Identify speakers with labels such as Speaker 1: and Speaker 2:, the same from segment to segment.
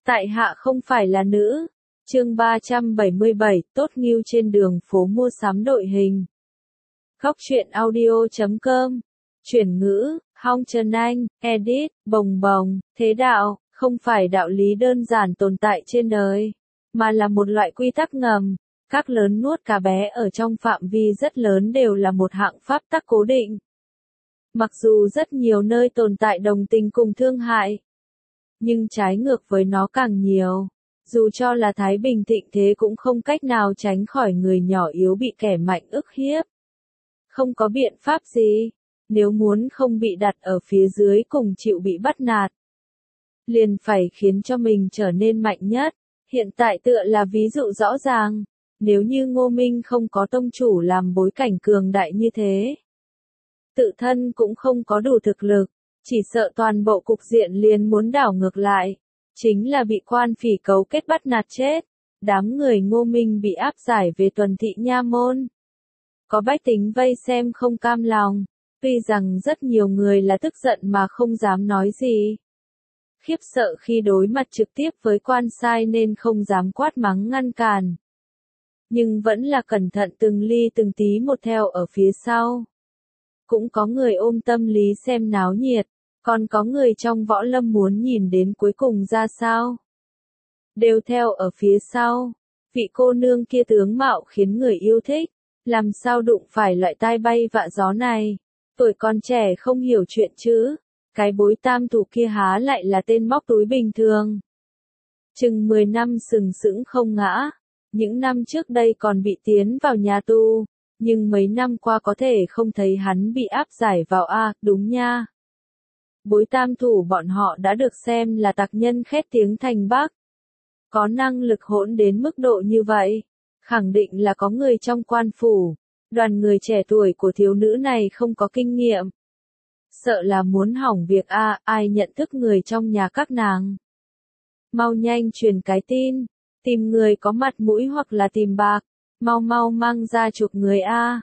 Speaker 1: Tại hạ không phải là nữ. Chương 377, tốt nghêu trên đường phố mua sắm đội hình. Góc truyện audio.com. Chuyển ngữ, Hong Trần Anh, edit, bồng bồng, thế đạo, không phải đạo lý đơn giản tồn tại trên đời, mà là một loại quy tắc ngầm. Các lớn nuốt cá bé ở trong phạm vi rất lớn đều là một hạng pháp tắc cố định. Mặc dù rất nhiều nơi tồn tại đồng tình cùng thương hại, nhưng trái ngược với nó càng nhiều. Dù cho là thái bình thịnh thế cũng không cách nào tránh khỏi người nhỏ yếu bị kẻ mạnh ức hiếp. Không có biện pháp gì, nếu muốn không bị đặt ở phía dưới cùng chịu bị bắt nạt, liền phải khiến cho mình trở nên mạnh nhất. Hiện tại tựa là ví dụ rõ ràng, nếu như Ngô Minh không có tông chủ làm bối cảnh cường đại như thế, tự thân cũng không có đủ thực lực, chỉ sợ toàn bộ cục diện liền muốn đảo ngược lại, chính là bị quan phỉ cấu kết bắt nạt chết. Đám người Ngô Minh bị áp giải về Tuần Thị Nha Môn. Có bách tính vây xem không cam lòng, tuy rằng rất nhiều người là tức giận mà không dám nói gì. Khiếp sợ khi đối mặt trực tiếp với quan sai nên không dám quát mắng ngăn cản. Nhưng vẫn là cẩn thận từng ly từng tí một theo ở phía sau. Cũng có người ôm tâm lý xem náo nhiệt, còn có người trong võ lâm muốn nhìn đến cuối cùng ra sao. Đều theo ở phía sau, vị cô nương kia tướng mạo khiến người yêu thích, làm sao đụng phải loại tai bay vạ gió này, tuổi còn trẻ không hiểu chuyện chứ, cái bối tam thủ kia há lại là tên móc túi bình thường. Chừng 10 năm sừng sững không ngã, những năm trước đây còn bị tiến vào nhà tù, nhưng mấy năm qua có thể không thấy hắn bị áp giải vào a, đúng nha. Bối tam thủ bọn họ đã được xem là tặc nhân khét tiếng thành Bắc. Có năng lực hỗn đến mức độ như vậy, khẳng định là có người trong quan phủ. Đoàn người trẻ tuổi của thiếu nữ này không có kinh nghiệm. Sợ là muốn hỏng việc a, ai nhận thức người trong nhà các nàng. Mau nhanh truyền cái tin, tìm người có mặt mũi hoặc là tìm bạc, mau mau mang ra chụp người a.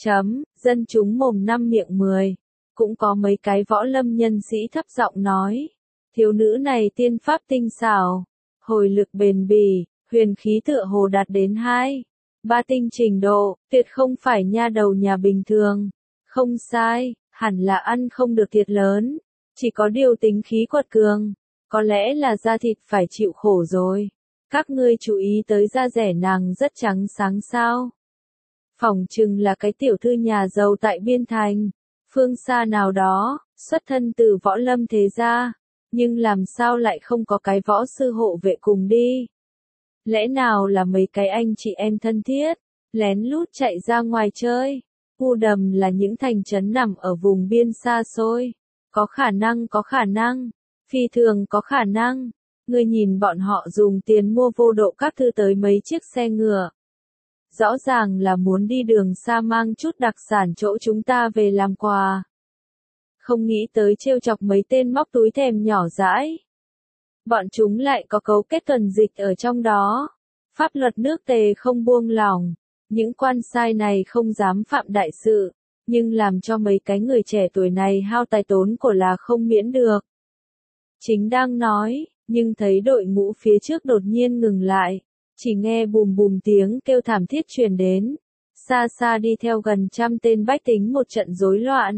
Speaker 1: Dân chúng mồm năm miệng 10. Cũng có mấy cái võ lâm nhân sĩ thấp giọng nói, thiếu nữ này tiên pháp tinh xảo, hồi lực bền bỉ, huyền khí tựa hồ đạt đến 2-3 tinh trình độ, tuyệt không phải nha đầu nhà bình thường. Không sai, hẳn là ăn không được thiệt lớn, chỉ có điều tính khí quật cường, có lẽ là da thịt phải chịu khổ rồi. Các ngươi chú ý tới da rẻ nàng rất trắng sáng sao? Phỏng chừng là cái tiểu thư nhà giàu tại Biên Thành, phương xa nào đó, xuất thân từ võ lâm thế gia, nhưng làm sao lại không có cái võ sư hộ vệ cùng đi? Lẽ nào là mấy cái anh chị em thân thiết, lén lút chạy ra ngoài chơi? U Đầm là những thành trấn nằm ở vùng biên xa xôi, có khả năng, phi thường có khả năng. Ngươi nhìn bọn họ dùng tiền mua vô độ các thư tới mấy chiếc xe ngựa. Rõ ràng là muốn đi đường xa mang chút đặc sản chỗ chúng ta về làm quà. Không nghĩ tới trêu chọc mấy tên móc túi thèm nhỏ dãi. Bọn chúng lại có cấu kết tuần dịch ở trong đó. Pháp luật nước Tề không buông lỏng. Những quan sai này không dám phạm đại sự, nhưng làm cho mấy cái người trẻ tuổi này hao tài tốn của là không miễn được. Chính đang nói, nhưng thấy đội ngũ phía trước đột nhiên ngừng lại. Chỉ nghe bùm bùm tiếng kêu thảm thiết truyền đến. Xa xa đi theo gần 100 tên bách tính một trận rối loạn.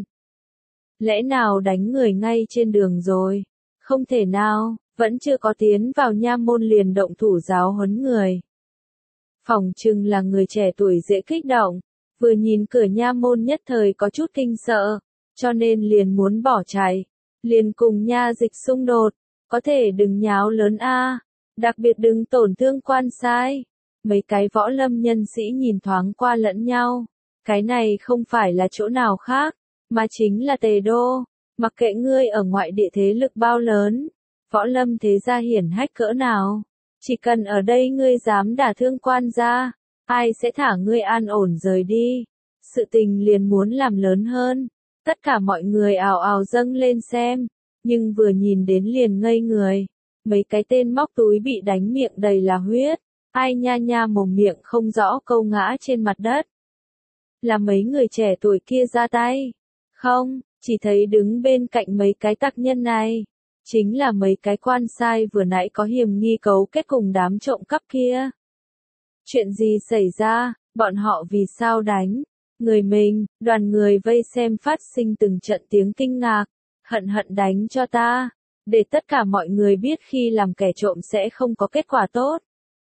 Speaker 1: Lẽ nào đánh người ngay trên đường rồi? Không thể nào, vẫn chưa có tiến vào nha môn liền động thủ giáo huấn người. Phỏng chừng là người trẻ tuổi dễ kích động, vừa nhìn cửa nha môn nhất thời có chút kinh sợ, cho nên liền muốn bỏ chạy, liền cùng nha dịch xung đột, có thể đừng nháo lớn a, đặc biệt đừng tổn thương quan sai. Mấy cái võ lâm nhân sĩ nhìn thoáng qua lẫn nhau, cái này không phải là chỗ nào khác, mà chính là Tề Đô, mặc kệ ngươi ở ngoại địa thế lực bao lớn, võ lâm thế gia hiển hách cỡ nào, chỉ cần ở đây ngươi dám đả thương quan gia, ai sẽ thả ngươi an ổn rời đi. Sự tình liền muốn làm lớn hơn, tất cả mọi người ào ào dâng lên xem, nhưng vừa nhìn đến liền ngây người. Mấy cái tên móc túi bị đánh miệng đầy là huyết, ai nha nha mồm miệng không rõ câu ngã trên mặt đất. Là mấy người trẻ tuổi kia ra tay? Không, chỉ thấy đứng bên cạnh mấy cái tặc nhân này. Chính là mấy cái quan sai vừa nãy có hiểm nghi cấu kết cùng đám trộm cắp kia. Chuyện gì xảy ra, bọn họ vì sao đánh? Người mình, đoàn người vây xem phát sinh từng trận tiếng kinh ngạc, hận hận đánh cho ta, để tất cả mọi người biết khi làm kẻ trộm sẽ không có kết quả tốt.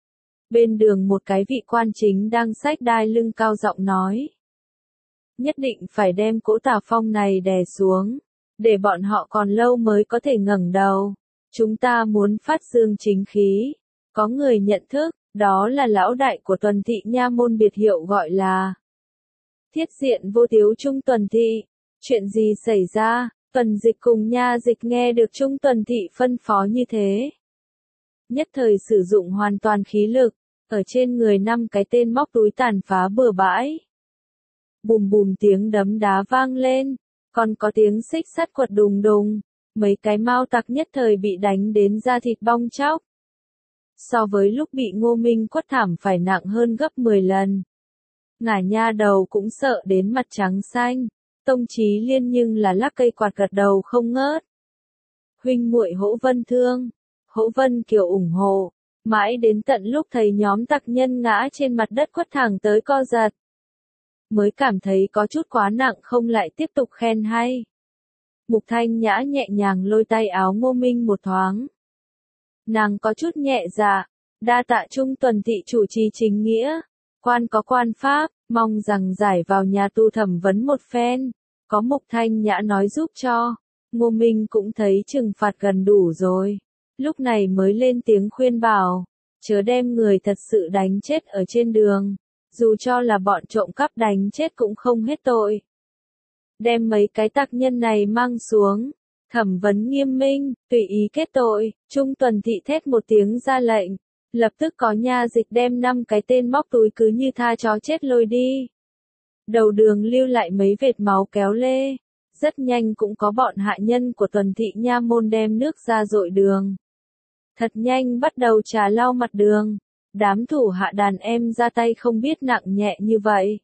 Speaker 1: Bên đường một cái vị quan chính đang xách đai lưng cao giọng nói. Nhất định phải đem cỗ Tà Phong này đè xuống, để bọn họ còn lâu mới có thể ngẩng đầu. Chúng ta muốn phát dương chính khí. Có người nhận thức, đó là lão đại của Tuần Thị nha môn biệt hiệu gọi là Thiết Diện Vô Tiếu Trung Tuần Thị. Chuyện gì xảy ra? Tuần Dịch cùng Nha Dịch nghe được Trung Tuần Thị phân phó như thế. Nhất thời sử dụng hoàn toàn khí lực, ở trên người 5 cái tên móc túi tàn phá bừa bãi. Bùm bùm tiếng đấm đá vang lên, còn có tiếng xích sắt quật đùng đùng, mấy cái mao tặc nhất thời bị đánh đến da thịt bong tróc. So với lúc bị Ngô Minh quất thảm phải nặng hơn gấp 10 lần. Ngả nha đầu cũng sợ đến mặt trắng xanh, Tông Chí Liên nhưng là lắc cây quạt gật đầu không ngớt. Huynh muội Hỗ Vân thương, Hỗ Vân Kiều ủng hộ, mãi đến tận lúc thấy nhóm tặc nhân ngã trên mặt đất quất thẳng tới co giật. Mới cảm thấy có chút quá nặng không lại tiếp tục khen hay. Mục Thanh Nhã nhẹ nhàng lôi tay áo Ngô Minh một thoáng. Nàng có chút nhẹ dạ, đa tạ Trung Tuần Thị chủ trì chính nghĩa, quan có quan pháp, mong rằng giải vào nhà tu thẩm vấn một phen, có Mục Thanh Nhã nói giúp cho, Ngô Minh cũng thấy trừng phạt gần đủ rồi, lúc này mới lên tiếng khuyên bảo, chớ đem người thật sự đánh chết ở trên đường, dù cho là bọn trộm cắp đánh chết cũng không hết tội. Đem mấy cái tặc nhân này mang xuống, thẩm vấn nghiêm minh, tùy ý kết tội, Trung Tuần Thị thét một tiếng ra lệnh, lập tức có Nha Dịch đem 5 cái tên móc túi cứ như tha chó chết lôi đi. Đầu đường lưu lại mấy vệt máu kéo lê, rất nhanh cũng có bọn hạ nhân của Tuần Thị nha môn đem nước ra dội đường. Thật nhanh bắt đầu trà lau mặt đường, đám thủ hạ đàn em ra tay không biết nặng nhẹ như vậy.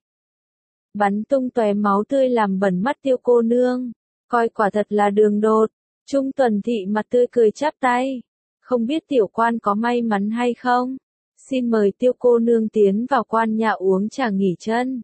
Speaker 1: Bắn tung tóe máu tươi làm bẩn mắt Tiêu cô nương, coi quả thật là đường đột. Trung Tuần Thị mặt tươi cười chắp tay, không biết tiểu quan có may mắn hay không, xin mời Tiêu cô nương tiến vào quan nhà uống trà nghỉ chân.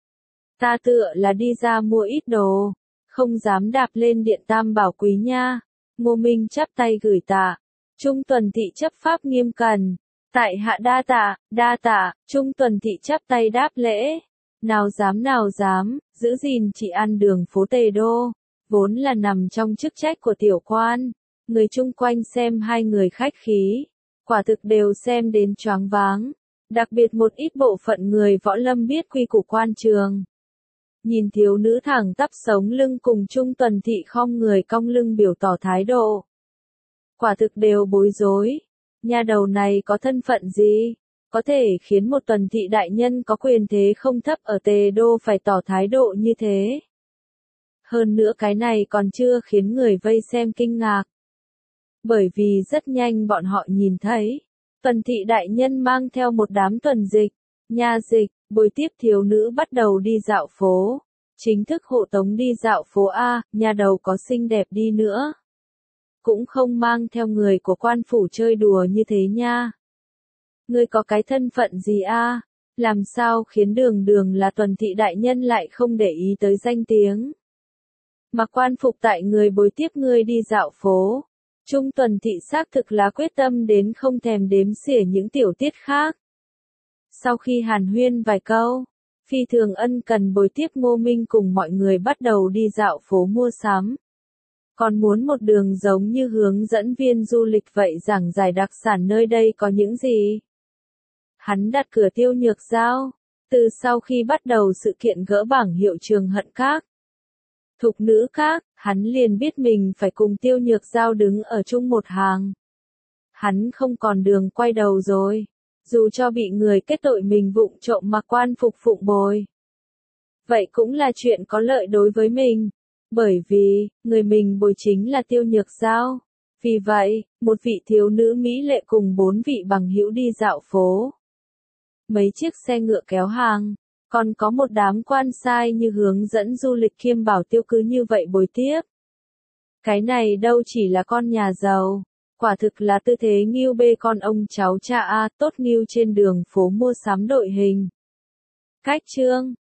Speaker 1: Ta tựa là đi ra mua ít đồ, không dám đạp lên điện Tam Bảo Quý nha. Ngô Minh chắp tay gửi tạ. Trung Tuần Thị chấp pháp nghiêm cẩn, tại hạ đa tạ, Trung Tuần Thị chắp tay đáp lễ. Nào dám, giữ gìn trị an đường phố Tề Đô, vốn là nằm trong chức trách của tiểu quan. Người chung quanh xem hai người khách khí, quả thực đều xem đến choáng váng, đặc biệt một ít bộ phận người võ lâm biết quy củ quan trường. Nhìn thiếu nữ thẳng tắp sống lưng cùng Trung Tuần Thị khom người cong lưng biểu tỏ thái độ. Quả thực đều bối rối, nhà đầu này có thân phận gì, có thể khiến một Tuần Thị đại nhân có quyền thế không thấp ở Tề Đô phải tỏ thái độ như thế. Hơn nữa cái này còn chưa khiến người vây xem kinh ngạc. Bởi vì rất nhanh bọn họ nhìn thấy, Tuần Thị đại nhân mang theo một đám tuần dịch, nha dịch, bồi tiếp thiếu nữ bắt đầu đi dạo phố. Chính thức hộ tống đi dạo phố A, nhà đầu có xinh đẹp đi nữa. Cũng không mang theo người của quan phủ chơi đùa như thế nha. Ngươi có cái thân phận gì a? Làm sao khiến đường đường là Tuần Thị đại nhân lại không để ý tới danh tiếng? Mặc quan phục tại người bồi tiếp ngươi đi dạo phố. Trung Tuần Thị xác thực là quyết tâm đến không thèm đếm xỉa những tiểu tiết khác. Sau khi hàn huyên vài câu, phi thường ân cần bồi tiếp Ngô Minh cùng mọi người bắt đầu đi dạo phố mua sắm. Còn muốn một đường giống như hướng dẫn viên du lịch vậy giảng giải đặc sản nơi đây có những gì? Hắn đặt cửa Tiêu Nhược Giao, từ sau khi bắt đầu sự kiện gỡ bảng hiệu Trường Hận Các, Thục Nữ Các, hắn liền biết mình phải cùng Tiêu Nhược Giao đứng ở chung một hàng. Hắn không còn đường quay đầu rồi, dù cho bị người kết tội mình vụng trộm mặc quan phục phụng bồi. Vậy cũng là chuyện có lợi đối với mình, bởi vì, người mình bồi chính là Tiêu Nhược Giao. Vì vậy, một vị thiếu nữ mỹ lệ cùng 4 vị bằng hữu đi dạo phố. Mấy chiếc xe ngựa kéo hàng, còn có một đám quan sai như hướng dẫn du lịch kiêm bảo tiêu cứ như vậy bồi tiếp. Cái này đâu chỉ là con nhà giàu, quả thực là tư thế nghiêu bê con ông cháu cha a, tốt nghiêu trên đường phố mua sắm đội hình. Cách chương